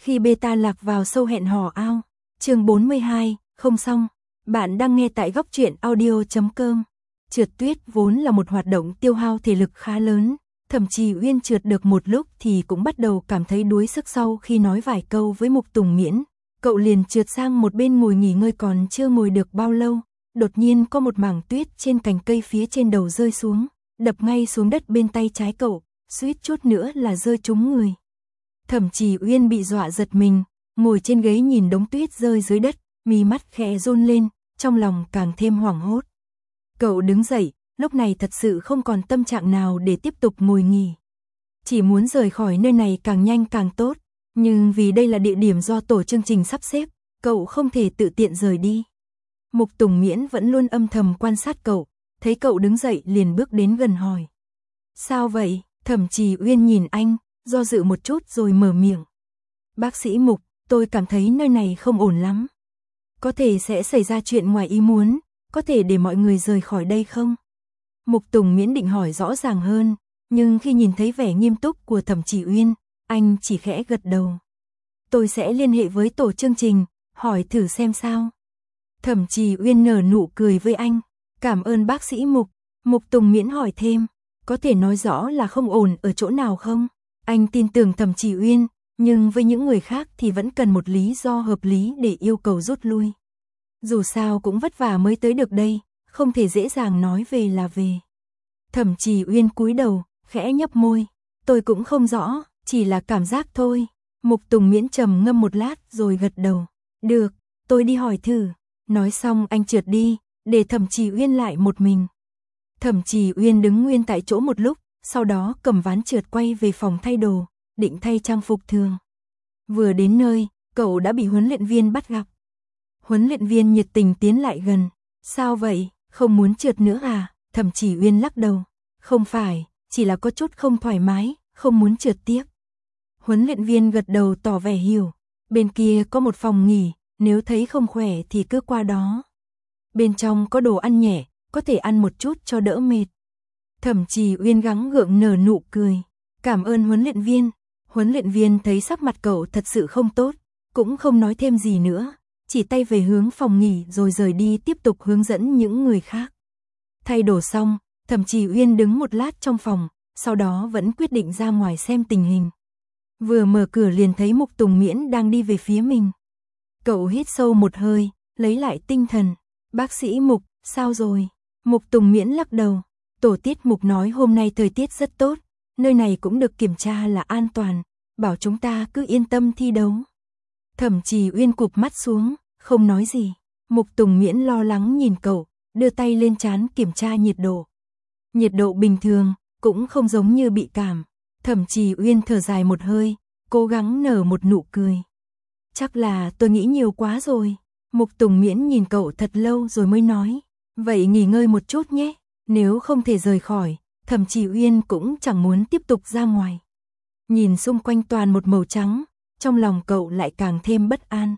Khi beta lạc vào sâu hẹn hò ao. Chương 42, không xong. Bạn đang nghe tại góc truyện audio.com. Trượt tuyết vốn là một hoạt động tiêu hao thể lực khá lớn, thậm chí Uyên trượt được một lúc thì cũng bắt đầu cảm thấy đuối sức sau khi nói vài câu với Mục Tùng Miễn. Cậu liền trượt sang một bên ngồi nghỉ ngơi, còn chưa ngồi được bao lâu, đột nhiên có một mảng tuyết trên cành cây phía trên đầu rơi xuống, đập ngay xuống đất bên tay trái cậu, suýt chút nữa là rơi trúng người. Thậm chí Uyên bị dọa giật mình, ngồi trên ghế nhìn đống tuyết rơi dưới đất, mí mắt khẽ run lên, trong lòng càng thêm hoảng hốt. Cậu đứng dậy, lúc này thật sự không còn tâm trạng nào để tiếp tục ngồi nghỉ. Chỉ muốn rời khỏi nơi này càng nhanh càng tốt, nhưng vì đây là địa điểm do tổ chương trình sắp xếp, cậu không thể tự tiện rời đi. Mục Tùng Miễn vẫn luôn âm thầm quan sát cậu, thấy cậu đứng dậy liền bước đến gần hỏi. Sao vậy? Thẩm Trì Uyên nhìn anh, do dự một chút rồi mở miệng. Bác sĩ Mục, tôi cảm thấy nơi này không ổn lắm. Có thể sẽ xảy ra chuyện ngoài ý muốn, có thể để mọi người rời khỏi đây không? Mục Tùng Miễn định hỏi rõ ràng hơn, nhưng khi nhìn thấy vẻ nghiêm túc của Thẩm Trì Uyên, anh chỉ khẽ gật đầu. Tôi sẽ liên hệ với tổ chương trình, hỏi thử xem sao. Thẩm Trì Uyên nở nụ cười với anh. Cảm ơn bác sĩ Mục. Mục Tùng Miễn hỏi thêm, có thể nói rõ là không ổn ở chỗ nào không? Anh tin tưởng Thẩm Trì Uyên, nhưng với những người khác thì vẫn cần một lý do hợp lý để yêu cầu rút lui. Dù sao cũng vất vả mới tới được đây, không thể dễ dàng nói về là về. Thẩm Trì Uyên cúi đầu, khẽ nhấp môi. Tôi cũng không rõ, chỉ là cảm giác thôi. Mục Tùng Miễn trầm ngâm một lát rồi gật đầu. Được, tôi đi hỏi thử. Nói xong anh trượt đi, để Thẩm Trì Uyên lại một mình. Thẩm Trì Uyên đứng nguyên tại chỗ một lúc, sau đó cầm ván trượt quay về phòng thay đồ, định thay trang phục thường. Vừa đến nơi, cậu đã bị huấn luyện viên bắt gặp. Huấn luyện viên nhiệt tình tiến lại gần. Sao vậy, không muốn trượt nữa à? Thẩm Trì Uyên lắc đầu. Không phải, chỉ là có chút không thoải mái, không muốn trượt tiếp. Huấn luyện viên gật đầu tỏ vẻ hiểu. Bên kia có một phòng nghỉ, nếu thấy không khỏe thì cứ qua đó. Bên trong có đồ ăn nhẹ, có thể ăn một chút cho đỡ mệt. Thẩm Trì Uyên gắng gượng nở nụ cười. Cảm ơn huấn luyện viên. Huấn luyện viên thấy sắc mặt cậu thật sự không tốt, cũng không nói thêm gì nữa, chỉ tay về hướng phòng nghỉ rồi rời đi tiếp tục hướng dẫn những người khác. Thay đồ xong, Thẩm Trì Uyên đứng một lát trong phòng, sau đó vẫn quyết định ra ngoài xem tình hình. Vừa mở cửa liền thấy Mục Tùng Miễn đang đi về phía mình. Cậu hít sâu một hơi, lấy lại tinh thần. Bác sĩ Mục, sao rồi? Mục Tùng Miễn lắc đầu. Tổ tiết Mục nói hôm nay thời tiết rất tốt, nơi này cũng được kiểm tra là an toàn, bảo chúng ta cứ yên tâm thi đấu. Thẩm Trì Uyên cụp mắt xuống, không nói gì. Mục Tùng Miễn lo lắng nhìn cậu, đưa tay lên trán kiểm tra nhiệt độ. Nhiệt độ bình thường, cũng không giống như bị cảm. Thẩm Trì Uyên thở dài một hơi, cố gắng nở một nụ cười. Chắc là tôi nghĩ nhiều quá rồi. Mục Tùng Miễn nhìn cậu thật lâu rồi mới nói. Vậy nghỉ ngơi một chút nhé, nếu không thể rời khỏi, Thẩm Trì Uyên cũng chẳng muốn tiếp tục ra ngoài. Nhìn xung quanh toàn một màu trắng, trong lòng cậu lại càng thêm bất an.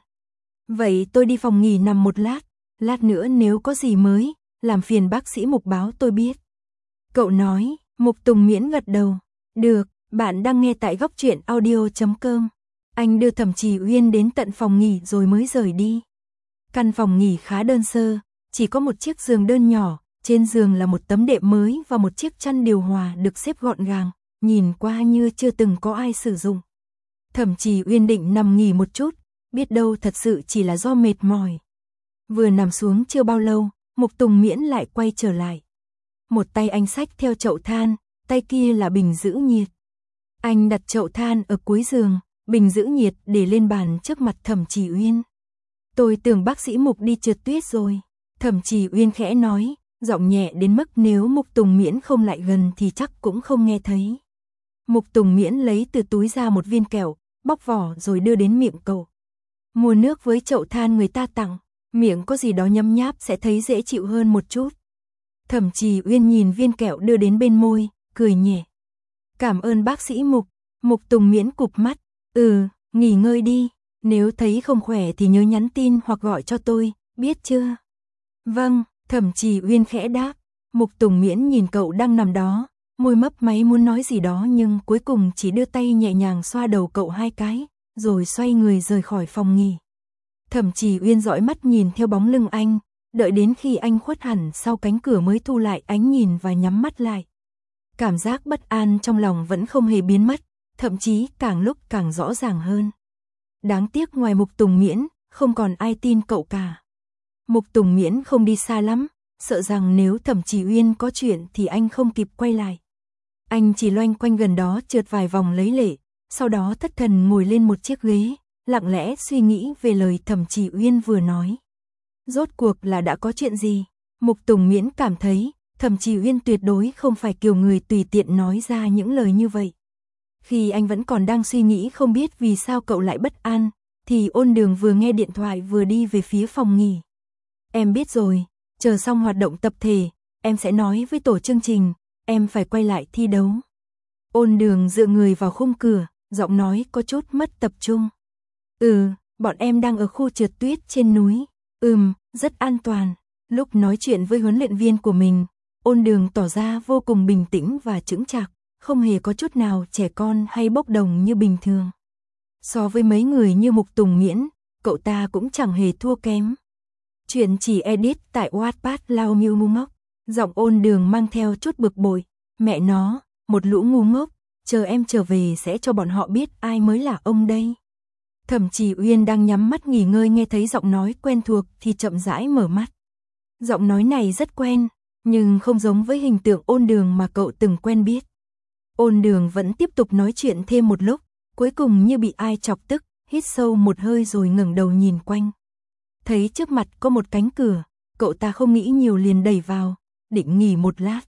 Vậy tôi đi phòng nghỉ nằm một lát nữa nếu có gì mới, làm phiền bác sĩ Mục báo tôi biết. Cậu nói. Mục Tùng Miễn gật đầu. Được, bạn đang nghe tại góc truyện audio.com. Anh đưa Thẩm Trì Uyên đến tận phòng nghỉ rồi mới rời đi. Căn phòng nghỉ khá đơn sơ, chỉ có một chiếc giường đơn nhỏ, trên giường là một tấm đệm mới và một chiếc chăn điều hòa được xếp gọn gàng, nhìn qua như chưa từng có ai sử dụng. Thẩm Trì Uyên định nằm nghỉ một chút, biết đâu thật sự chỉ là do mệt mỏi. Vừa nằm xuống chưa bao lâu, Mục Tùng Miễn lại quay trở lại. Một tay anh xách theo chậu than, tay kia là bình giữ nhiệt. Anh đặt chậu than ở cuối giường, bình giữ nhiệt để lên bàn trước mặt Thẩm Trì Uyên. Tôi tưởng bác sĩ Mục đi trượt tuyết rồi. Thẩm Trì Uyên khẽ nói, giọng nhẹ đến mức nếu Mục Tùng Miễn không lại gần thì chắc cũng không nghe thấy. Mục Tùng Miễn lấy từ túi ra một viên kẹo, bóc vỏ rồi đưa đến miệng cậu. Mua nước với chậu than người ta tặng, miệng có gì đó nhấm nháp sẽ thấy dễ chịu hơn một chút. Thẩm Trì Uyên nhìn viên kẹo đưa đến bên môi, cười nhẹ. Cảm ơn bác sĩ Mục. Mục Tùng Miễn cụp mắt. Nghỉ ngơi đi. Nếu thấy không khỏe thì nhớ nhắn tin hoặc gọi cho tôi, biết chưa? Vâng, Thẩm Trì Uyên khẽ đáp. Mục Tùng Miễn nhìn cậu đang nằm đó, môi mấp máy muốn nói gì đó nhưng cuối cùng chỉ đưa tay nhẹ nhàng xoa đầu cậu 2 cái, rồi xoay người rời khỏi phòng nghỉ. Thẩm Trì Uyên dõi mắt nhìn theo bóng lưng anh, đợi đến khi anh khuất hẳn sau cánh cửa mới thu lại ánh nhìn và nhắm mắt lại. Cảm giác bất an trong lòng vẫn không hề biến mất, thậm chí càng lúc càng rõ ràng hơn. Đáng tiếc ngoài Mục Tùng Miễn, không còn ai tin cậu cả. Mục Tùng Miễn không đi xa lắm, sợ rằng nếu Thẩm Trì Uyên có chuyện thì anh không kịp quay lại. Anh chỉ loanh quanh gần đó trượt vài vòng lấy lệ, sau đó thất thần ngồi lên một chiếc ghế, lặng lẽ suy nghĩ về lời Thẩm Trì Uyên vừa nói. Rốt cuộc là đã có chuyện gì? Mục Tùng Miễn cảm thấy Thẩm Trì Uyên tuyệt đối không phải kiểu người tùy tiện nói ra những lời như vậy. Khi anh vẫn còn đang suy nghĩ không biết vì sao cậu lại bất an, thì Ôn Đường vừa nghe điện thoại vừa đi về phía phòng nghỉ. Em biết rồi, chờ xong hoạt động tập thể, em sẽ nói với tổ chương trình, em phải quay lại thi đấu. Ôn Đường dựa người vào khung cửa, giọng nói có chút mất tập trung. Bọn em đang ở khu trượt tuyết trên núi. Rất an toàn. Lúc nói chuyện với huấn luyện viên của mình, Ôn Đường tỏ ra vô cùng bình tĩnh và chững chạc, không hề có chút nào trẻ con hay bốc đồng như bình thường. So với mấy người như Mục Tùng Miễn, cậu ta cũng chẳng hề thua kém. Chuyện chỉ edit tại Wattpad Lao Miu Mu Ngốc. Giọng Ôn Đường mang theo chút bực bội. Mẹ nó, một lũ ngu ngốc, chờ em trở về sẽ cho bọn họ biết ai mới là ông đây. Thẩm Trì Uyên đang nhắm mắt nghỉ ngơi nghe thấy giọng nói quen thuộc thì chậm rãi mở mắt. Giọng nói này rất quen, nhưng không giống với hình tượng Ôn Đường mà cậu từng quen biết. Ôn Đường vẫn tiếp tục nói chuyện thêm một lúc, cuối cùng như bị ai chọc tức, hít sâu một hơi rồi ngẩng đầu nhìn quanh. Thấy trước mặt có một cánh cửa, cậu ta không nghĩ nhiều liền đẩy vào, định nghỉ một lát.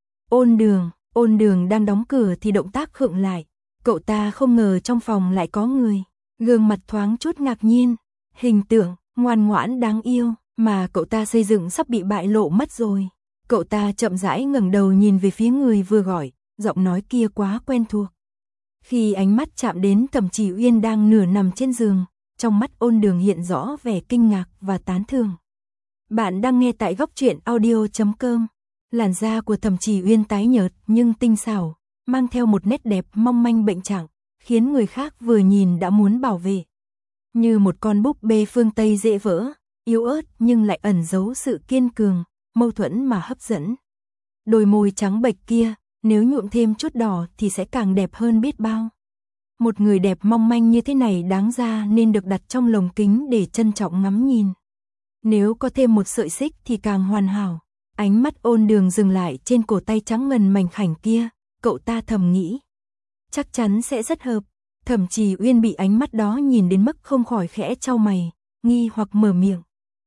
Ôn Đường đang đóng cửa thì động tác khựng lại, cậu ta không ngờ trong phòng lại có người, gương mặt thoáng chút ngạc nhiên, hình tượng ngoan ngoãn đáng yêu mà cậu ta xây dựng sắp bị bại lộ mất rồi. Cậu ta chậm rãi ngẩng đầu nhìn về phía người vừa gọi, giọng nói kia quá quen thuộc. Khi ánh mắt chạm đến Thẩm Trì Uyên đang nửa nằm trên giường, trong mắt Ôn Đường hiện rõ vẻ kinh ngạc và tán thưởng. Bạn đang nghe tại Góc Truyện Audio.com. Làn da của Thẩm Trì Uyên tái nhợt nhưng tinh xảo, mang theo một nét đẹp mong manh bệnh trạng, khiến người khác vừa nhìn đã muốn bảo vệ. Như một con búp bê phương Tây dễ vỡ, yếu ớt nhưng lại ẩn giấu sự kiên cường, mâu thuẫn mà hấp dẫn. Đôi môi trắng bệch kia, nếu nhuộm thêm chút đỏ thì sẽ càng đẹp hơn biết bao. Một người đẹp mong manh như thế này đáng ra nên được đặt trong lồng kính để trân trọng ngắm nhìn. Nếu có thêm một sợi xích thì càng hoàn hảo. Ánh mắt Ôn Đường dừng lại trên cổ tay trắng ngần mảnh khảnh kia, cậu ta thầm nghĩ. Chắc chắn sẽ rất hợp. Thẩm Trì Uyên bị ánh mắt đó nhìn đến mức không khỏi khẽ chau mày, nghi hoặc mở miệng.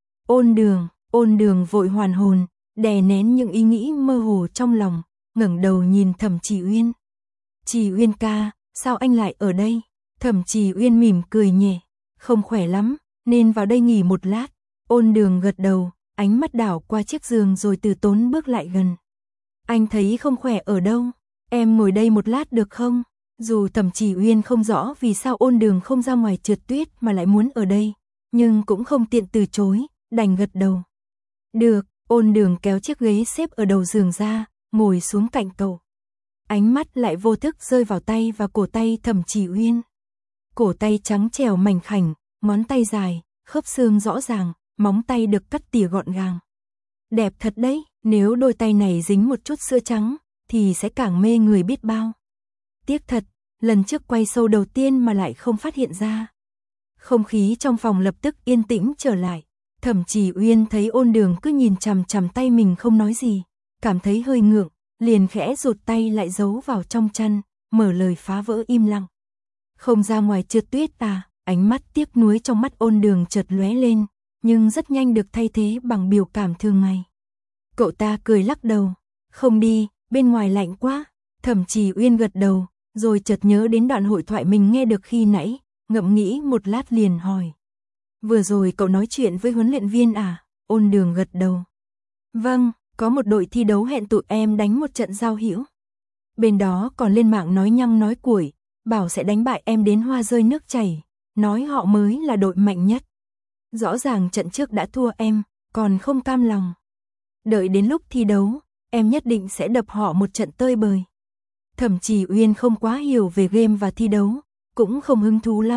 Ôn Đường vội hoàn hồn, đè nén những ý nghĩ mơ hồ trong lòng, ngẩng đầu nhìn Thẩm Trì Uyên. Trì Uyên ca, sao anh lại ở đây? Thẩm Trì Uyên mỉm cười nhẹ, không khỏe lắm, nên vào đây nghỉ một lát. Ôn Đường gật đầu, ánh mắt đảo qua chiếc giường rồi từ tốn bước lại gần. Anh thấy không khỏe ở đâu, em ngồi đây một lát được không? Dù Thẩm Trì Uyên không rõ vì sao Ôn Đường không ra ngoài trượt tuyết mà lại muốn ở đây, nhưng cũng không tiện từ chối, đành gật đầu. Được, Ôn Đường kéo chiếc ghế xếp ở đầu giường ra, ngồi xuống cạnh cậu. Ánh mắt lại vô thức rơi vào tay và cổ tay Thẩm Trì Uyên. Cổ tay trắng trẻo mảnh khảnh, ngón tay dài, khớp xương rõ ràng, móng tay được cắt tỉa gọn gàng. Đẹp thật đấy, nếu đôi tay này dính một chút sữa trắng, thì sẽ càng mê người biết bao. Tiếc thật, lần trước quay show đầu tiên mà lại không phát hiện ra. Không khí trong phòng lập tức yên tĩnh trở lại. Thẩm Trì Uyên thấy Ôn Đường cứ nhìn chằm chằm tay mình không nói gì, cảm thấy hơi ngượng, liền khẽ rụt tay lại giấu vào trong chăn, mở lời phá vỡ im lặng. Không ra ngoài trượt tuyết à? Ánh mắt tiếc nuối trong mắt Ôn Đường chợt lóe lên, nhưng rất nhanh được thay thế bằng biểu cảm thường ngày. Cậu ta cười lắc đầu, không đi, bên ngoài lạnh quá. Thẩm Trì Uyên gật đầu, rồi chợt nhớ đến đoạn hội thoại mình nghe được khi nãy, ngẫm nghĩ một lát liền hỏi. Vừa rồi cậu nói chuyện với huấn luyện viên à? Ôn Đường gật đầu. Vâng, có một đội thi đấu hẹn tụi em đánh một trận giao hữu. Bên đó còn lên mạng nói nhăng nói cuội, bảo sẽ đánh bại em đến hoa rơi nước chảy, nói họ mới là đội mạnh nhất. Rõ ràng trận trước đã thua em, còn không cam lòng. Đợi đến lúc thi đấu, em nhất định sẽ đập họ một trận tơi bời. Thẩm Trì Uyên không quá hiểu về game và thi đấu, cũng không hứng thú lắm,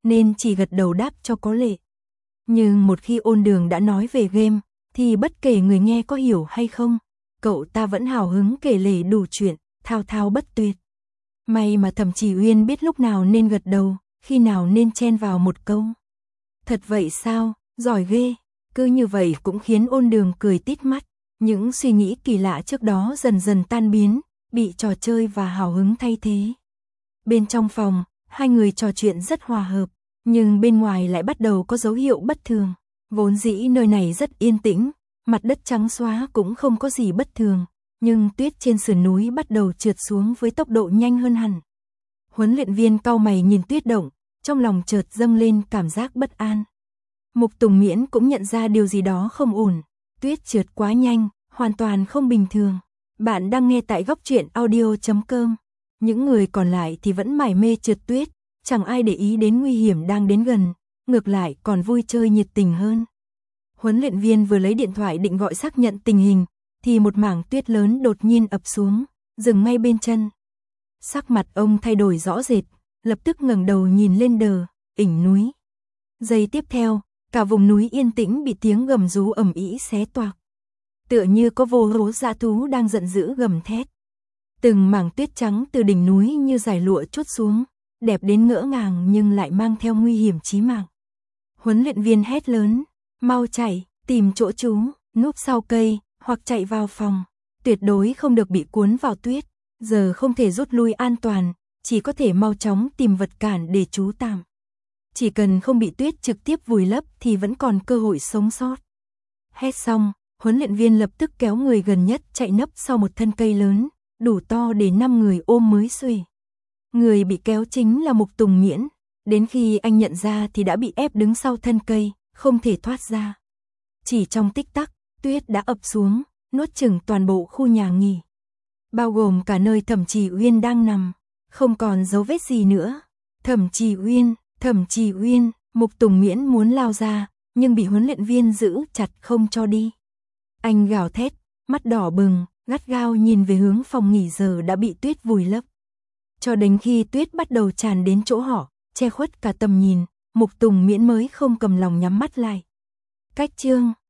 nên chỉ gật đầu đáp cho có lệ. Nhưng một khi Ôn Đường đã nói về game, thì bất kể người nghe có hiểu hay không, cậu ta vẫn hào hứng kể lể đủ chuyện, thao thao bất tuyệt. May mà Thẩm Chỉ Uyên biết lúc nào nên gật đầu, khi nào nên chen vào một câu. Thật vậy sao, giỏi ghê, cứ như vậy cũng khiến Ôn Đường cười tít mắt. Những suy nghĩ kỳ lạ trước đó dần dần tan biến, bị trò chơi và hào hứng thay thế. Bên trong phòng, hai người trò chuyện rất hòa hợp, nhưng bên ngoài lại bắt đầu có dấu hiệu bất thường. Vốn dĩ nơi này rất yên tĩnh, mặt đất trắng xóa cũng không có gì bất thường, nhưng tuyết trên sườn núi bắt đầu trượt xuống với tốc độ nhanh hơn hẳn. Huấn luyện viên cau mày nhìn tuyết động, trong lòng chợt dâng lên cảm giác bất an. Mục Tùng Miễn cũng nhận ra điều gì đó không ổn, tuyết trượt quá nhanh, hoàn toàn không bình thường. Bạn đang nghe tại Góc Truyện Audio.com. Những người còn lại thì vẫn mải mê trượt tuyết, chẳng ai để ý đến nguy hiểm đang đến gần, ngược lại còn vui chơi nhiệt tình hơn. Huấn luyện viên vừa lấy điện thoại định gọi xác nhận tình hình, thì một mảng tuyết lớn đột nhiên ập xuống, dừng ngay bên chân. Sắc mặt ông thay đổi rõ rệt, lập tức ngẩng đầu nhìn lên đỉnh núi. Giây tiếp theo, cả vùng núi yên tĩnh bị tiếng gầm rú ầm ĩ xé toạc. Tựa như có vô số dã thú đang giận dữ gầm thét. Từng mảng tuyết trắng từ đỉnh núi như dải lụa trút xuống, đẹp đến ngỡ ngàng nhưng lại mang theo nguy hiểm chí mạng. Huấn luyện viên hét lớn, mau chạy, tìm chỗ trú, núp sau cây, hoặc chạy vào phòng. Tuyệt đối không được bị cuốn vào tuyết, giờ không thể rút lui an toàn, chỉ có thể mau chóng tìm vật cản để trú tạm. Chỉ cần không bị tuyết trực tiếp vùi lấp thì vẫn còn cơ hội sống sót. Hét xong, huấn luyện viên lập tức kéo người gần nhất chạy nấp sau một thân cây lớn, đủ to để 5 người ôm mới xuể. Người bị kéo chính là Mục Tùng Miễn, đến khi anh nhận ra thì đã bị ép đứng sau thân cây, không thể thoát ra. Chỉ trong tích tắc, tuyết đã ập xuống, nuốt chửng toàn bộ khu nhà nghỉ, bao gồm cả nơi Thẩm Chỉ Uyên đang nằm, không còn dấu vết gì nữa. Thẩm Chỉ Uyên, Mục Tùng Miễn muốn lao ra, nhưng bị huấn luyện viên giữ chặt không cho đi. Anh gào thét, mắt đỏ bừng, gắt gao nhìn về hướng phòng nghỉ giờ đã bị tuyết vùi lấp. Cho đến khi tuyết bắt đầu tràn đến chỗ họ, che khuất cả tầm nhìn, Mục Tùng Miễn mới không cầm lòng nhắm mắt lại. Cách chương